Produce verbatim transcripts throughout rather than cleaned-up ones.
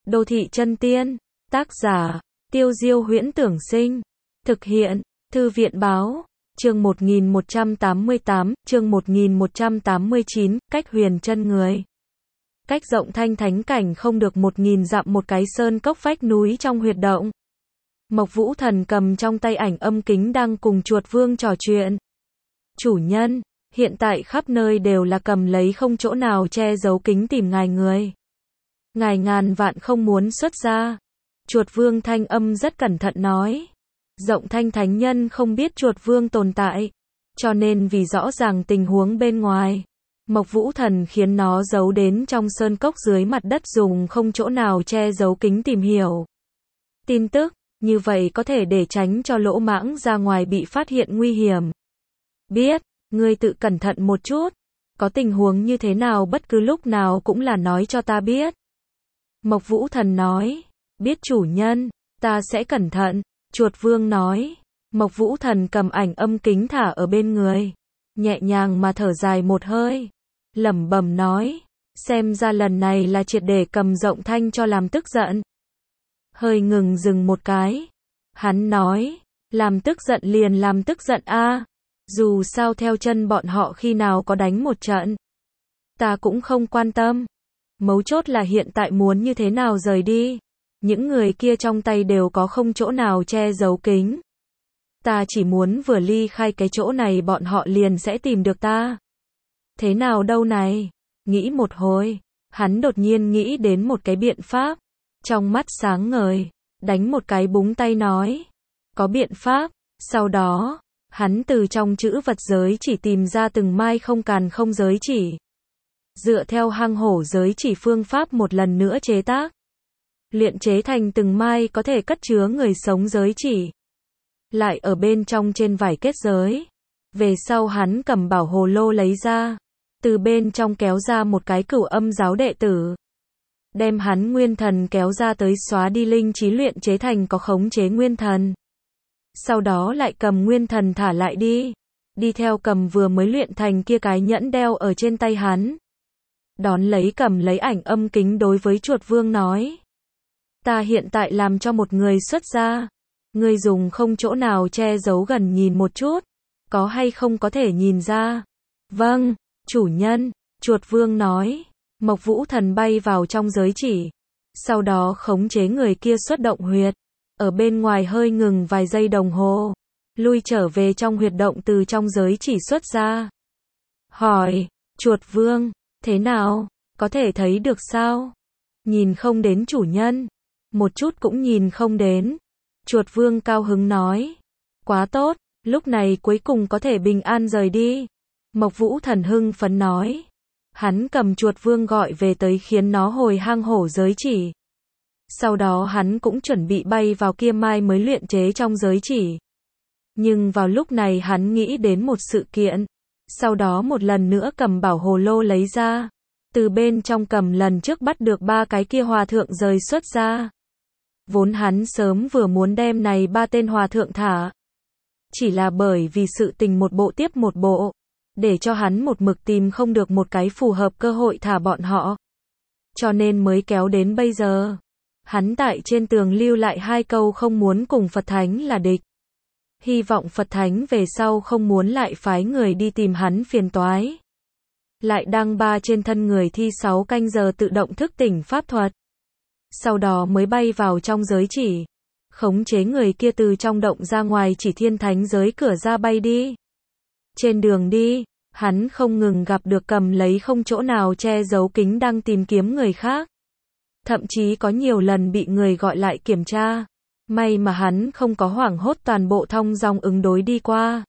Đô thị chân tiên. Tác giả, Tiêu Diêu Huyễn Tưởng Sinh. Thực hiện, Thư viện Báo. Chương một nghìn một trăm tám mươi tám, chương một nghìn một trăm tám mươi chín, cách huyền chân người. Cách rộng thanh thánh cảnh không được một nghìn dặm một cái sơn cốc vách núi trong huyệt động. Mộc Vũ Thần cầm trong tay ảnh âm kính đang cùng chuột vương trò chuyện. Chủ nhân, hiện tại khắp nơi đều là cầm lấy không chỗ nào che giấu kính tìm ngài người. Ngài ngàn vạn không muốn xuất ra. Chuột vương thanh âm rất cẩn thận nói. Rộng thanh thánh nhân không biết chuột vương tồn tại, cho nên vì rõ ràng tình huống bên ngoài, Mộc Vũ Thần khiến nó giấu đến trong sơn cốc dưới mặt đất dùng không chỗ nào che giấu kính tìm hiểu tin tức, như vậy có thể để tránh cho lỗ mãng ra ngoài bị phát hiện nguy hiểm. Biết, ngươi tự cẩn thận một chút, có tình huống như thế nào bất cứ lúc nào cũng là nói cho ta biết. Mộc Vũ Thần nói, biết chủ nhân, ta sẽ cẩn thận. Chuột vương nói, Mộc Vũ Thần cầm ảnh âm kính thả ở bên người, nhẹ nhàng mà thở dài một hơi, lẩm bẩm nói, xem ra lần này là triệt để cầm Rộng Thanh cho làm tức giận. Hơi ngừng dừng một cái, hắn nói, làm tức giận liền làm tức giận a, dù sao theo chân bọn họ khi nào có đánh một trận, ta cũng không quan tâm, mấu chốt là hiện tại muốn như thế nào rời đi. Những người kia trong tay đều có không chỗ nào che giấu kính. Ta chỉ muốn vừa ly khai cái chỗ này bọn họ liền sẽ tìm được ta. Thế nào đâu này? Nghĩ một hồi, hắn đột nhiên nghĩ đến một cái biện pháp. Trong mắt sáng ngời, đánh một cái búng tay nói. Có biện pháp, sau đó, hắn từ trong chữ vật giới chỉ tìm ra từng mai không càn không giới chỉ. Dựa theo hang hổ giới chỉ phương pháp một lần nữa chế tác. Luyện chế thành từng mai có thể cất chứa người sống giới chỉ. Lại ở bên trong trên vải kết giới. Về sau hắn cầm bảo hồ lô lấy ra. Từ bên trong kéo ra một cái cửu âm giáo đệ tử. Đem hắn nguyên thần kéo ra tới xóa đi linh trí luyện chế thành có khống chế nguyên thần. Sau đó lại cầm nguyên thần thả lại đi. Đi theo cầm vừa mới luyện thành kia cái nhẫn đeo ở trên tay hắn. Đón lấy cầm lấy ảnh âm kính đối với chuột vương nói. Ta hiện tại làm cho một người xuất ra. Ngươi dùng không chỗ nào che giấu gần nhìn một chút. Có hay không có thể nhìn ra? Vâng, chủ nhân, chuột vương nói. Mộc Vũ Thần bay vào trong giới chỉ. Sau đó khống chế người kia xuất động huyệt. Ở bên ngoài hơi ngừng vài giây đồng hồ. Lui trở về trong huyệt động từ trong giới chỉ xuất ra. Hỏi, chuột vương, thế nào? Có thể thấy được sao? Nhìn không đến chủ nhân. Một chút cũng nhìn không đến. Chuột vương cao hứng nói. Quá tốt, lúc này cuối cùng có thể bình an rời đi. Mộc Vũ Thần hưng phấn nói. Hắn cầm chuột vương gọi về tới khiến nó hồi hang hổ giới chỉ. Sau đó hắn cũng chuẩn bị bay vào kia mai mới luyện chế trong giới chỉ. Nhưng vào lúc này hắn nghĩ đến một sự kiện. Sau đó một lần nữa cầm bảo hồ lô lấy ra. Từ bên trong cầm lần trước bắt được ba cái kia hòa thượng rời xuất ra. Vốn hắn sớm vừa muốn đem này ba tên hòa thượng thả. Chỉ là bởi vì sự tình một bộ tiếp một bộ. Để cho hắn một mực tìm không được một cái phù hợp cơ hội thả bọn họ. Cho nên mới kéo đến bây giờ. Hắn tại trên tường lưu lại hai câu không muốn cùng Phật Thánh là địch. Hy vọng Phật Thánh về sau không muốn lại phái người đi tìm hắn phiền toái. Lại đăng ba trên thân người thi sáu canh giờ tự động thức tỉnh pháp thuật. Sau đó mới bay vào trong giới chỉ. Khống chế người kia từ trong động ra ngoài chỉ thiên thánh giới cửa ra bay đi. Trên đường đi, hắn không ngừng gặp được cầm lấy không chỗ nào che giấu kính đang tìm kiếm người khác. Thậm chí có nhiều lần bị người gọi lại kiểm tra. May mà hắn không có hoảng hốt toàn bộ thong dong ứng đối đi qua.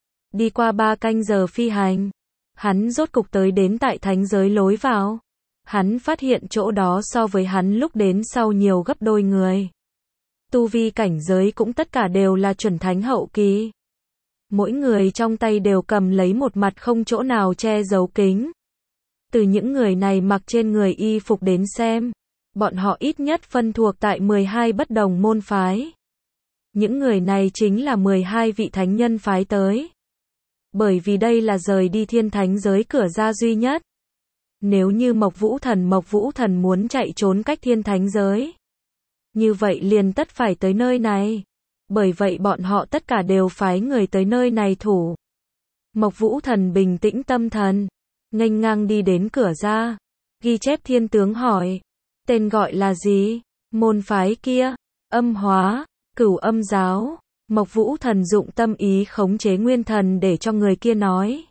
Đi qua ba canh giờ phi hành. Hắn rốt cục tới đến tại thánh giới lối vào. Hắn phát hiện chỗ đó so với hắn lúc đến sau nhiều gấp đôi người. Tu vi cảnh giới cũng tất cả đều là chuẩn thánh hậu kỳ. Mỗi người trong tay đều cầm lấy một mặt không chỗ nào che giấu kính. Từ những người này mặc trên người y phục đến xem, bọn họ ít nhất phân thuộc tại mười hai bất đồng môn phái. Những người này chính là mười hai vị thánh nhân phái tới. Bởi vì đây là rời đi thiên thánh giới cửa ra duy nhất. Nếu như Mộc Vũ Thần Mộc Vũ Thần muốn chạy trốn cách thiên thánh giới, như vậy liền tất phải tới nơi này. Bởi vậy bọn họ tất cả đều phái người tới nơi này thủ. Mộc Vũ Thần bình tĩnh tâm thần, nghênh ngang đi đến cửa ra. Ghi chép thiên tướng hỏi, tên gọi là gì? Môn phái kia, Âm Hóa, Cửu Âm giáo. Mộc Vũ Thần dụng tâm ý khống chế nguyên thần để cho người kia nói.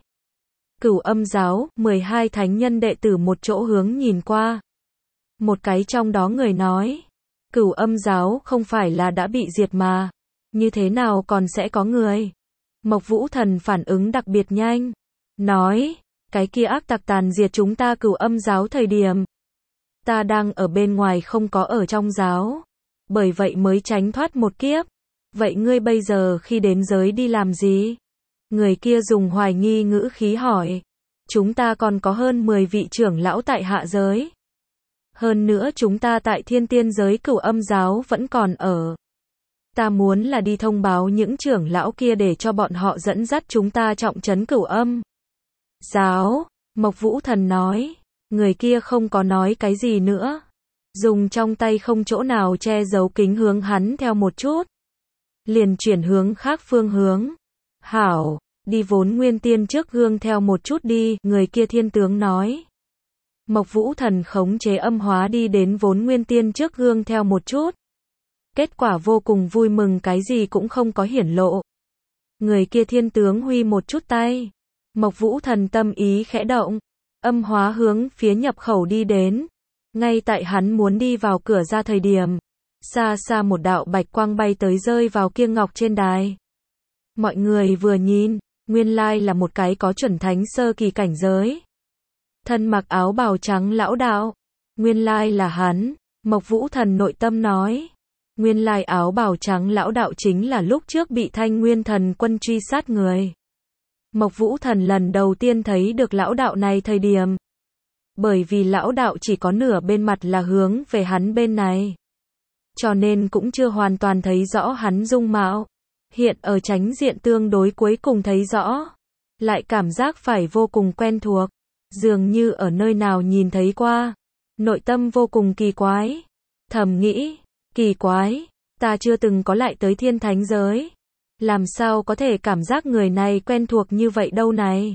Cửu Âm giáo, mười hai thánh nhân đệ tử một chỗ hướng nhìn qua. Một cái trong đó người nói, Cửu Âm giáo không phải là đã bị diệt mà, như thế nào còn sẽ có người? Mộc Vũ Thần phản ứng đặc biệt nhanh, nói, cái kia ác tặc tàn diệt chúng ta Cửu Âm giáo thời điểm, ta đang ở bên ngoài không có ở trong giáo, bởi vậy mới tránh thoát một kiếp. Vậy ngươi bây giờ khi đến giới đi làm gì? Người kia dùng hoài nghi ngữ khí hỏi. Chúng ta còn có hơn mười vị trưởng lão tại hạ giới. Hơn nữa chúng ta tại thiên tiên giới Cửu Âm giáo vẫn còn ở. Ta muốn là đi thông báo những trưởng lão kia để cho bọn họ dẫn dắt chúng ta trọng trấn Cửu Âm giáo. Mộc Vũ Thần nói. Người kia không có nói cái gì nữa. Dùng trong tay không chỗ nào che giấu kính hướng hắn theo một chút. Liền chuyển hướng khác phương hướng. Hảo, đi Vốn Nguyên Tiên trước gương theo một chút đi, người kia thiên tướng nói. Mộc Vũ Thần khống chế âm hóa đi đến Vốn Nguyên Tiên trước gương theo một chút. Kết quả vô cùng vui mừng, cái gì cũng không có hiển lộ. Người kia thiên tướng huy một chút tay. Mộc Vũ Thần tâm ý khẽ động. Âm hóa hướng phía nhập khẩu đi đến. Ngay tại hắn muốn đi vào cửa ra thời điểm. Xa xa một đạo bạch quang bay tới rơi vào kia ngọc trên đài. Mọi người vừa nhìn, nguyên lai là một cái có chuẩn thánh sơ kỳ cảnh giới. Thân mặc áo bào trắng lão đạo. Nguyên lai là hắn. Mộc Vũ Thần nội tâm nói. Nguyên lai áo bào trắng lão đạo chính là lúc trước bị Thanh Nguyên Thần Quân truy sát người. Mộc Vũ Thần lần đầu tiên thấy được lão đạo này thời điểm. Bởi vì lão đạo chỉ có nửa bên mặt là hướng về hắn bên này. Cho nên cũng chưa hoàn toàn thấy rõ hắn dung mạo. Hiện ở chánh diện tương đối cuối cùng thấy rõ. Lại cảm giác phải vô cùng quen thuộc. Dường như ở nơi nào nhìn thấy qua. Nội tâm vô cùng kỳ quái. Thầm nghĩ, kỳ quái, ta chưa từng có lại tới thiên thánh giới. Làm sao có thể cảm giác người này quen thuộc như vậy đâu này.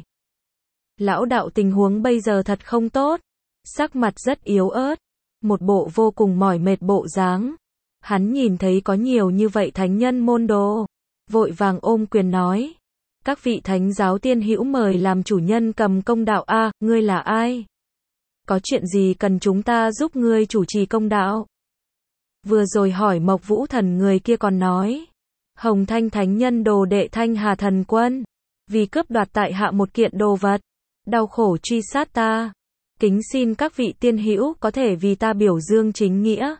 Lão đạo tình huống bây giờ thật không tốt. Sắc mặt rất yếu ớt. Một bộ vô cùng mỏi mệt bộ dáng. Hắn nhìn thấy có nhiều như vậy thánh nhân môn đồ. Vội vàng ôm quyền nói. Các vị thánh giáo tiên hữu mời làm chủ nhân cầm công đạo. A, ngươi là ai? Có chuyện gì cần chúng ta giúp ngươi chủ trì công đạo? Vừa rồi hỏi Mộc Vũ Thần, người kia còn nói. Hồng Thanh thánh nhân đồ đệ Thanh Hà Thần Quân. Vì cướp đoạt tại hạ một kiện đồ vật. Đau khổ truy sát ta. Kính xin các vị tiên hữu có thể vì ta biểu dương chính nghĩa.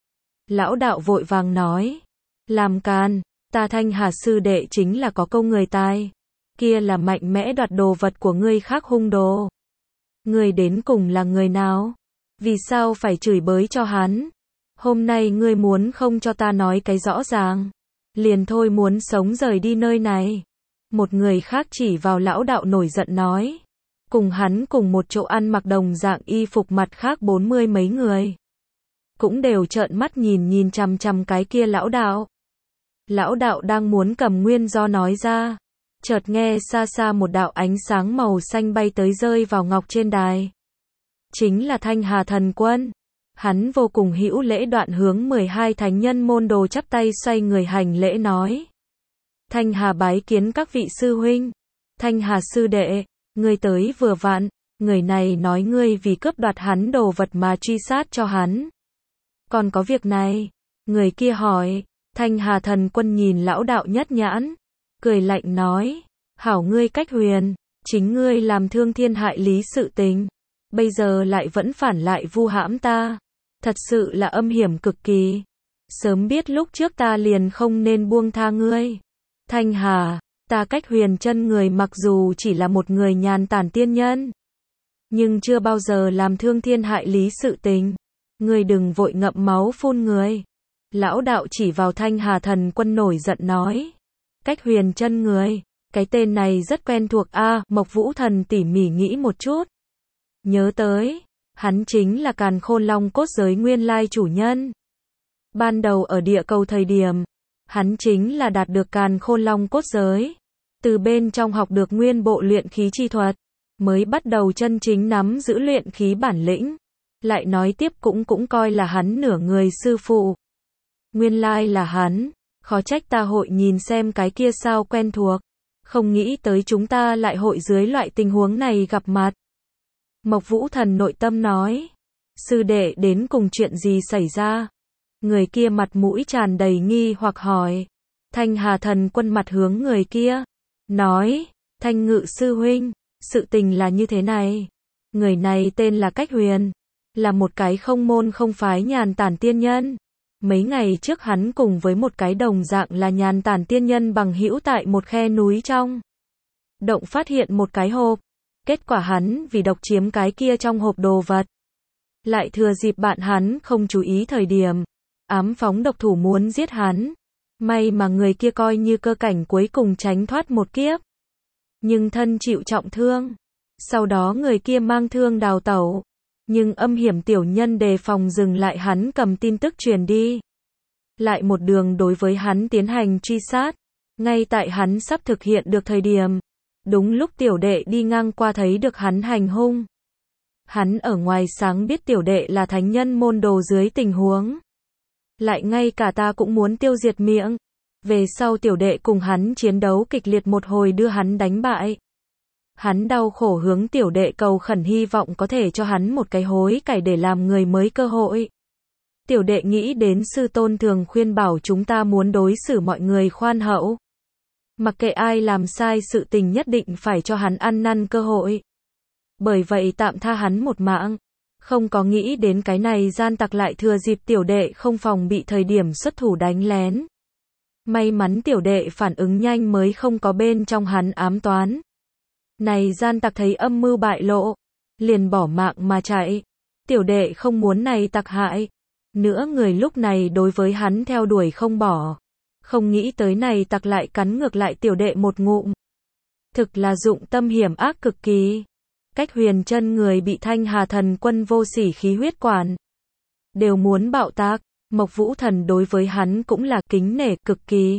Lão đạo vội vàng nói. Làm càn, ta Thanh Hà sư đệ chính là có câu người tài. Kia là mạnh mẽ đoạt đồ vật của ngươi khác hung đồ. Ngươi đến cùng là người nào? Vì sao phải chửi bới cho hắn? Hôm nay ngươi muốn không cho ta nói cái rõ ràng. Liền thôi muốn sống rời đi nơi này. Một người khác chỉ vào lão đạo nổi giận nói. Cùng hắn cùng một chỗ ăn mặc đồng dạng y phục mặt khác bốn mươi mấy người. Cũng đều trợn mắt nhìn nhìn chằm chằm cái kia lão đạo. Lão đạo đang muốn cầm nguyên do nói ra. Chợt nghe xa xa một đạo ánh sáng màu xanh bay tới rơi vào ngọc trên đài. Chính là Thanh Hà Thần Quân. Hắn vô cùng hữu lễ đoạn hướng mười hai thánh nhân môn đồ chắp tay xoay người hành lễ nói. Thanh Hà bái kiến các vị sư huynh. Thanh Hà sư đệ, ngươi tới vừa vặn. Người này nói ngươi vì cướp đoạt hắn đồ vật mà truy sát cho hắn. Còn có việc này? Người kia hỏi. Thanh Hà Thần Quân nhìn lão đạo nhất nhãn. Cười lạnh nói. Hảo ngươi Cách Huyền. Chính ngươi làm thương thiên hại lý sự tình. Bây giờ lại vẫn phản lại vu hãm ta. Thật sự là âm hiểm cực kỳ. Sớm biết lúc trước ta liền không nên buông tha ngươi. Thanh Hà, ta Cách Huyền chân người mặc dù chỉ là một người nhàn tản tiên nhân. Nhưng chưa bao giờ làm thương thiên hại lý sự tình. Ngươi đừng vội ngậm máu phun người. Lão đạo chỉ vào Thanh Hà Thần Quân nổi giận nói. Cách Huyền chân người. Cái tên này rất quen thuộc a. À, Mộc Vũ Thần tỉ mỉ nghĩ một chút. Nhớ tới, hắn chính là Càn Khôn Long cốt giới nguyên lai chủ nhân. Ban đầu ở địa cầu thời điểm, hắn chính là đạt được Càn Khôn Long cốt giới, từ bên trong học được nguyên bộ luyện khí chi thuật, mới bắt đầu chân chính nắm giữ luyện khí bản lĩnh. Lại nói tiếp cũng cũng coi là hắn nửa người sư phụ. Nguyên lai là hắn, khó trách ta hội nhìn xem cái kia sao quen thuộc, không nghĩ tới chúng ta lại hội dưới loại tình huống này gặp mặt. Mộc Vũ Thần nội tâm nói, sư đệ đến cùng chuyện gì xảy ra? Người kia mặt mũi tràn đầy nghi hoặc hỏi. Thanh Hà Thần Quân mặt hướng người kia, nói, Thanh Ngự sư huynh, sự tình là như thế này. Người này tên là Cách Huyền, là một cái không môn không phái nhàn tản tiên nhân. Mấy ngày trước hắn cùng với một cái đồng dạng là nhàn tản tiên nhân bằng hữu tại một khe núi trong động phát hiện một cái hộp. Kết quả hắn vì độc chiếm cái kia trong hộp đồ vật. Lại thừa dịp bạn hắn không chú ý thời điểm, ám phóng độc thủ muốn giết hắn. May mà người kia coi như cơ cảnh cuối cùng tránh thoát một kiếp. Nhưng thân chịu trọng thương. Sau đó người kia mang thương đào tẩu. Nhưng âm hiểm tiểu nhân đề phòng dừng lại hắn cầm tin tức truyền đi. Lại một đường đối với hắn tiến hành truy sát. Ngay tại hắn sắp thực hiện được thời điểm. Đúng lúc tiểu đệ đi ngang qua thấy được hắn hành hung. Hắn ở ngoài sáng biết tiểu đệ là thánh nhân môn đồ dưới tình huống. Lại ngay cả ta cũng muốn tiêu diệt miệng. Về sau tiểu đệ cùng hắn chiến đấu kịch liệt một hồi đưa hắn đánh bại. Hắn đau khổ hướng tiểu đệ cầu khẩn hy vọng có thể cho hắn một cái hối cải để làm người mới cơ hội. Tiểu đệ nghĩ đến sư tôn thường khuyên bảo chúng ta muốn đối xử mọi người khoan hậu. Mặc kệ ai làm sai sự tình nhất định phải cho hắn ăn năn cơ hội. Bởi vậy tạm tha hắn một mạng. Không có nghĩ đến cái này gian tặc lại thừa dịp tiểu đệ không phòng bị thời điểm xuất thủ đánh lén. May mắn tiểu đệ phản ứng nhanh mới không có bên trong hắn ám toán. Này gian tặc thấy âm mưu bại lộ, liền bỏ mạng mà chạy. Tiểu đệ không muốn này tặc hại. Nữa người lúc này đối với hắn theo đuổi không bỏ. Không nghĩ tới này tặc lại cắn ngược lại tiểu đệ một ngụm. Thực là dụng tâm hiểm ác cực kỳ. Cách Huyền chân người bị Thanh Hà Thần Quân vô sỉ khí huyết quản. Đều muốn bạo tạc. Mộc Vũ Thần đối với hắn cũng là kính nể cực kỳ.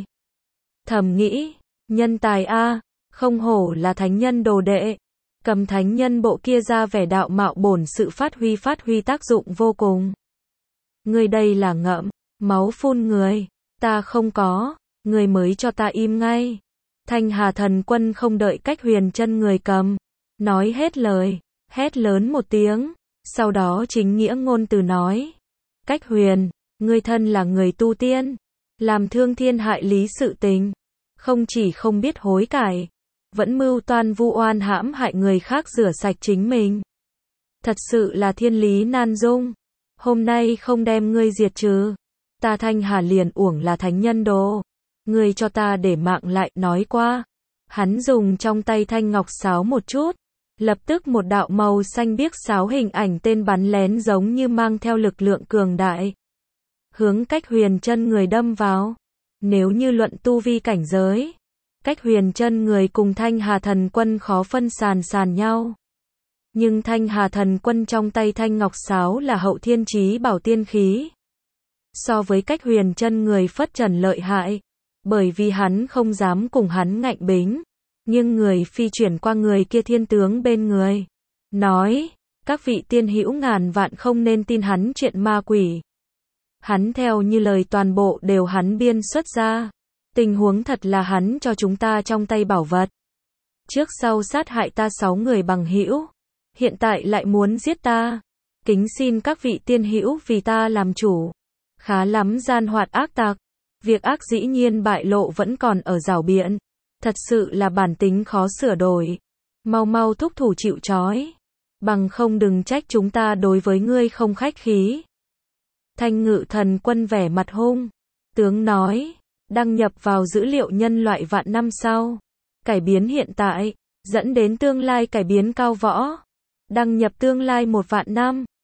Thầm nghĩ, nhân tài a, không hổ là thánh nhân đồ đệ. Cầm thánh nhân bộ kia ra vẻ đạo mạo bổn sự phát huy phát huy tác dụng vô cùng. Người đây là ngậm máu phun người. Ta không có, người mới cho ta im ngay. Thanh Hà Thần Quân không đợi Cách Huyền chân người cầm. Nói hết lời, hét lớn một tiếng. Sau đó chính nghĩa ngôn từ nói. Cách Huyền, ngươi thân là người tu tiên. Làm thương thiên hại lý sự tình. Không chỉ không biết hối cải. Vẫn mưu toan vu oan hãm hại người khác rửa sạch chính mình. Thật sự là thiên lý nan dung. Hôm nay không đem ngươi diệt trừ. Ta Thanh Hà liền uổng là thánh nhân đồ. Ngươi cho ta để mạng lại nói qua. Hắn dùng trong tay thanh ngọc sáo một chút. Lập tức một đạo màu xanh biếc sáo hình ảnh tên bắn lén giống như mang theo lực lượng cường đại. Hướng Cách Huyền chân người đâm vào. Nếu như luận tu vi cảnh giới. Cách Huyền chân người cùng Thanh Hà Thần Quân khó phân sàn sàn nhau. Nhưng Thanh Hà Thần Quân trong tay thanh ngọc sáo là hậu thiên chí bảo tiên khí. So với Cách Huyền chân người phất trần lợi hại. Bởi vì hắn không dám cùng hắn ngạnh bính. Nhưng người phi chuyển qua người kia thiên tướng bên người. Nói, các vị tiên hữu ngàn vạn không nên tin hắn chuyện ma quỷ. Hắn theo như lời toàn bộ đều hắn biên xuất ra. Tình huống thật là hắn cho chúng ta trong tay bảo vật. Trước sau sát hại ta sáu người bằng hữu. Hiện tại lại muốn giết ta. Kính xin các vị tiên hữu vì ta làm chủ. Khá lắm gian hoạt ác tặc. Việc ác dĩ nhiên bại lộ vẫn còn ở rào biện. Thật sự là bản tính khó sửa đổi. Mau mau thúc thủ chịu trói. Bằng không đừng trách chúng ta đối với ngươi không khách khí. Thanh Ngự Thần Quân vẻ mặt hung. Tướng nói, đăng nhập vào dữ liệu nhân loại vạn năm sau. Cải biến hiện tại, dẫn đến tương lai cải biến cao võ. Đăng nhập tương lai một vạn năm.